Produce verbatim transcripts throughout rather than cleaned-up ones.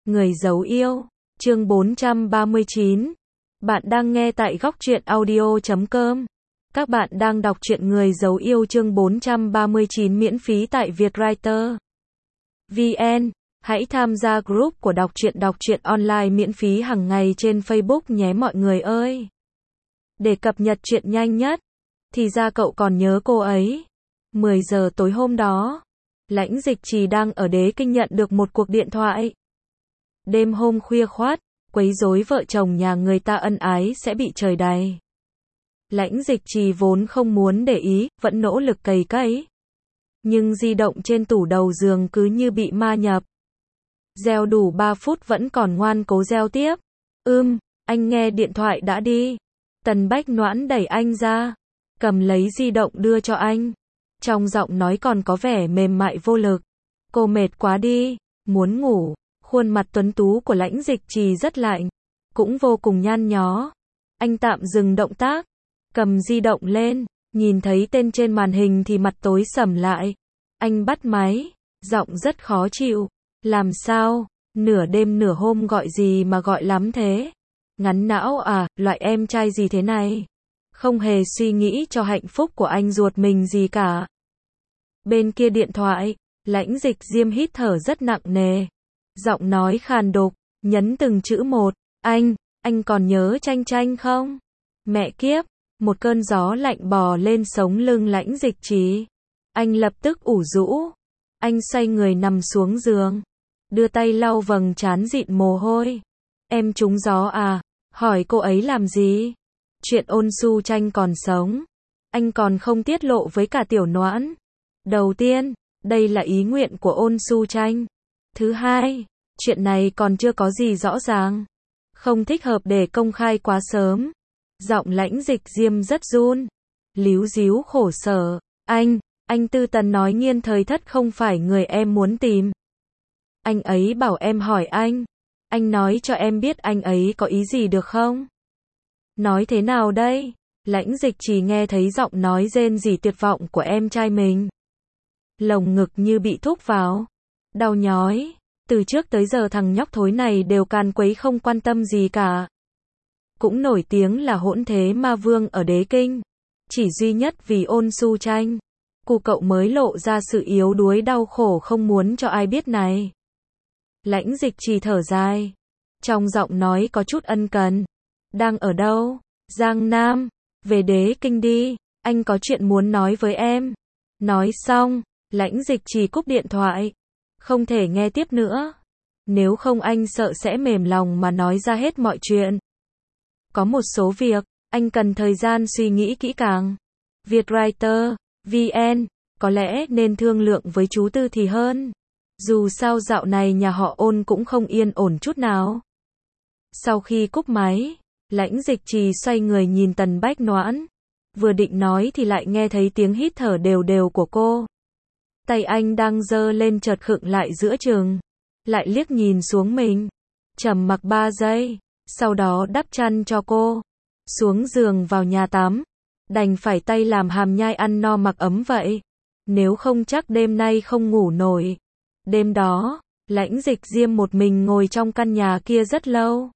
Người dấu yêu, chương bốn trăm ba mươi chín. Bạn đang nghe tại góc truyện audio chấm com. Các bạn đang đọc truyện Người dấu yêu chương bốn trăm ba mươi chín miễn phí tại Vietwriter vê en. Hãy tham gia group của đọc truyện đọc truyện online miễn phí hàng ngày trên Facebook nhé mọi người ơi. Để cập nhật truyện nhanh nhất, thì ra cậu còn nhớ cô ấy. mười giờ tối hôm đó, Lãnh Dịch Trì đang ở Đế Kinh nhận được một cuộc điện thoại. Đêm hôm khuya khoắt, quấy rối vợ chồng nhà người ta ân ái sẽ bị trời đày. Lãnh Dịch Trì vốn không muốn để ý, vẫn nỗ lực cày cấy. Nhưng di động trên tủ đầu giường cứ như bị ma nhập. Reo đủ ba phút vẫn còn ngoan cố reo tiếp. Ưm, anh nghe điện thoại đã đi. Tần Bách Noãn đẩy anh ra, cầm lấy di động đưa cho anh. Trong giọng nói còn có vẻ mềm mại vô lực. Cô mệt quá đi, muốn ngủ. Khuôn mặt tuấn tú của Lãnh Dịch Trì rất lạnh, cũng vô cùng nhăn nhó. Anh tạm dừng động tác, cầm di động lên, nhìn thấy tên trên màn hình thì mặt tối sầm lại. Anh bắt máy, giọng rất khó chịu. Làm sao? Nửa đêm nửa hôm gọi gì mà gọi lắm thế? Ngắn não à, loại em trai gì thế này? Không hề suy nghĩ cho hạnh phúc của anh ruột mình gì cả. Bên kia điện thoại, Lãnh Dịch Diêm hít thở rất nặng nề. Giọng nói khàn đục, nhấn từng chữ một. Anh, anh còn nhớ Tranh Tranh không? Mẹ kiếp, một cơn gió lạnh bò lên sống lưng Lãnh Dịch Trì. Anh lập tức ủ rũ. Anh xoay người nằm xuống giường, đưa tay lau vầng trán dịn mồ hôi. Em trúng gió à? Hỏi cô ấy làm gì? Chuyện Ôn Su Tranh còn sống, anh còn không tiết lộ với cả Tiểu Noãn. Đầu tiên, đây là ý nguyện của Ôn Su Tranh. Thứ hai, chuyện này còn chưa có gì rõ ràng, không thích hợp để công khai quá sớm. Giọng Lãnh Dịch Diêm rất run, líu díu khổ sở. Anh, anh Tư Tần nói Nghiên Thời Thất không phải người em muốn tìm. Anh ấy bảo em hỏi anh. Anh nói cho em biết anh ấy có ý gì được không? Nói thế nào đây? Lãnh Dịch Trì nghe thấy giọng nói rên rỉ tuyệt vọng của em trai mình. Lồng ngực như bị thúc vào, đau nhói. Từ trước tới giờ thằng nhóc thối này đều càn quấy không quan tâm gì cả. Cũng nổi tiếng là hỗn thế ma vương ở Đế Kinh. Chỉ duy nhất vì Ôn Su Tranh, cụ cậu mới lộ ra sự yếu đuối đau khổ không muốn cho ai biết này. Lãnh Dịch Trì thở dài, trong giọng nói có chút ân cần. Đang ở đâu? Giang Nam. Về Đế Kinh đi, anh có chuyện muốn nói với em. Nói xong, Lãnh Dịch Trì cúp điện thoại. Không thể nghe tiếp nữa. Nếu không anh sợ sẽ mềm lòng mà nói ra hết mọi chuyện. Có một số việc, anh cần thời gian suy nghĩ kỹ càng. Vietwriter vê en, có lẽ nên thương lượng với chú Tư thì hơn. Dù sao dạo này nhà họ Ôn cũng không yên ổn chút nào. Sau khi cúp máy, Lãnh Dịch Trì xoay người nhìn Tần Bách Noãn. Vừa định nói thì lại nghe thấy tiếng hít thở đều đều của cô. Tay anh đang giơ lên chợt khựng lại giữa chừng. Lại liếc nhìn xuống mình. Trầm mặc ba giây. Sau đó đắp chăn cho cô. Xuống giường vào nhà tắm. Đành phải tay làm hàm nhai ăn no mặc ấm vậy. Nếu không chắc đêm nay không ngủ nổi. Đêm đó, Lãnh Dịch Diêm một mình ngồi trong căn nhà kia rất lâu.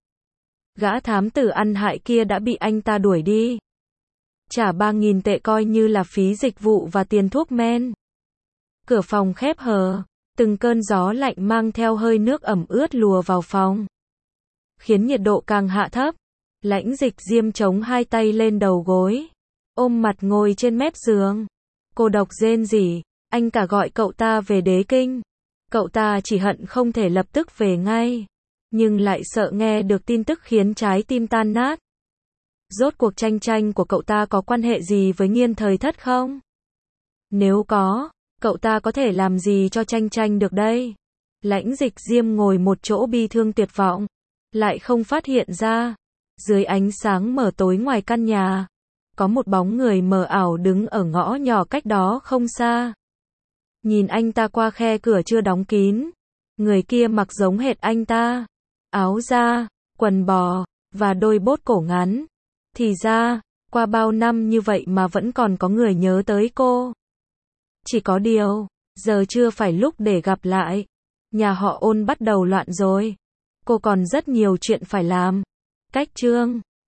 Gã thám tử ăn hại kia đã bị anh ta đuổi đi. Trả ba nghìn tệ coi như là phí dịch vụ và tiền thuốc men. Cửa phòng khép hờ, từng cơn gió lạnh mang theo hơi nước ẩm ướt lùa vào phòng, khiến nhiệt độ càng hạ thấp. Lãnh Dịch Diêm chống hai tay lên đầu gối, ôm mặt ngồi trên mép giường. Cô độc rên rỉ, anh cả gọi cậu ta về Đế Kinh. Cậu ta chỉ hận không thể lập tức về ngay, nhưng lại sợ nghe được tin tức khiến trái tim tan nát. Rốt cuộc Tranh Tranh của cậu ta có quan hệ gì với Nghiên Thời Thất không? Nếu có, cậu ta có thể làm gì cho Tranh Tranh được đây? Lãnh Dịch Diêm ngồi một chỗ bi thương tuyệt vọng, lại không phát hiện ra, dưới ánh sáng mờ tối ngoài căn nhà, có một bóng người mờ ảo đứng ở ngõ nhỏ cách đó không xa. Nhìn anh ta qua khe cửa chưa đóng kín, người kia mặc giống hệt anh ta, áo da, quần bò, và đôi bốt cổ ngắn. Thì ra, qua bao năm như vậy mà vẫn còn có người nhớ tới cô. Chỉ có điều, giờ chưa phải lúc để gặp lại. Nhà họ Ôn bắt đầu loạn rồi. Cô còn rất nhiều chuyện phải làm. Cách chương